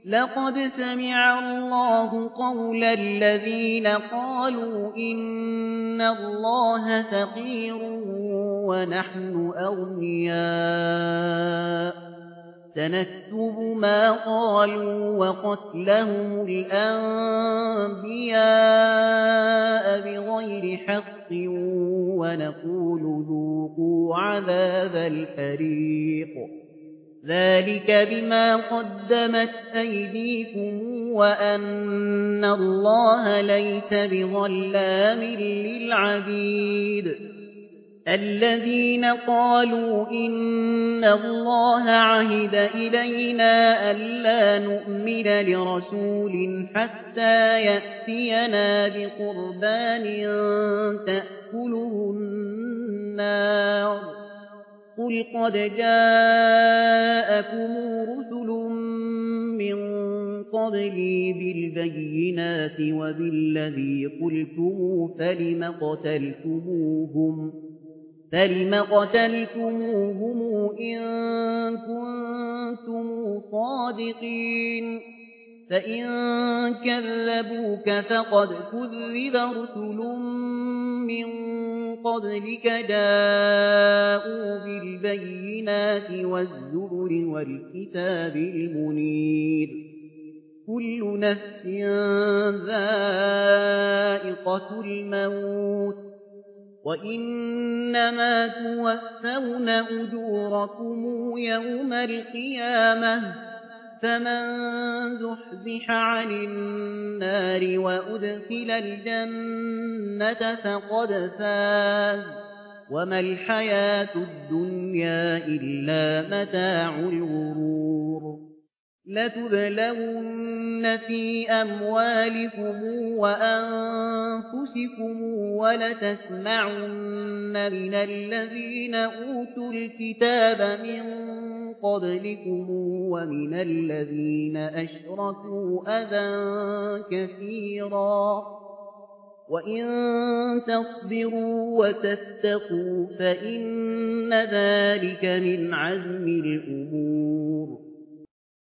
لقد سمع الله قول الذين قالوا إن الله فقير ونحن أغنياء سنكتب ما قالوا وقتلهم الأنبياء بغير حق ونقول ذوقوا عذاب الحريق ذلك بما قدمت أيديكم وأن الله ليس بظلام للعبيد الذين قالوا إن الله عهد إلينا ألا نؤمن لرسول حتى يأتينا بقربان تأكله النار قل قد جاءكم رسل من قبلي بالبينات وبالذي قلتم فلم قتلتموهم إن كنتم صادقين فإن كذبوك فقد كذب رسل من قبلك جاءوا بالبينات والزبر والكتاب المنير كل نفس ذائقة الموت وإنما توفون أجوركم يوم القيامة فمن زحزح عن النار وأدخل الجنة فقد فاز وما الحياة الدنيا إلا متاع الغرور لتبلون في أموالكم وأنفسكم ولتسمعن من الذين أوتوا الكتاب من قبلكم ومن الذين أشركوا أذى كثيرا وإن تصبروا وتتقوا فإن ذلك من عزم الأمور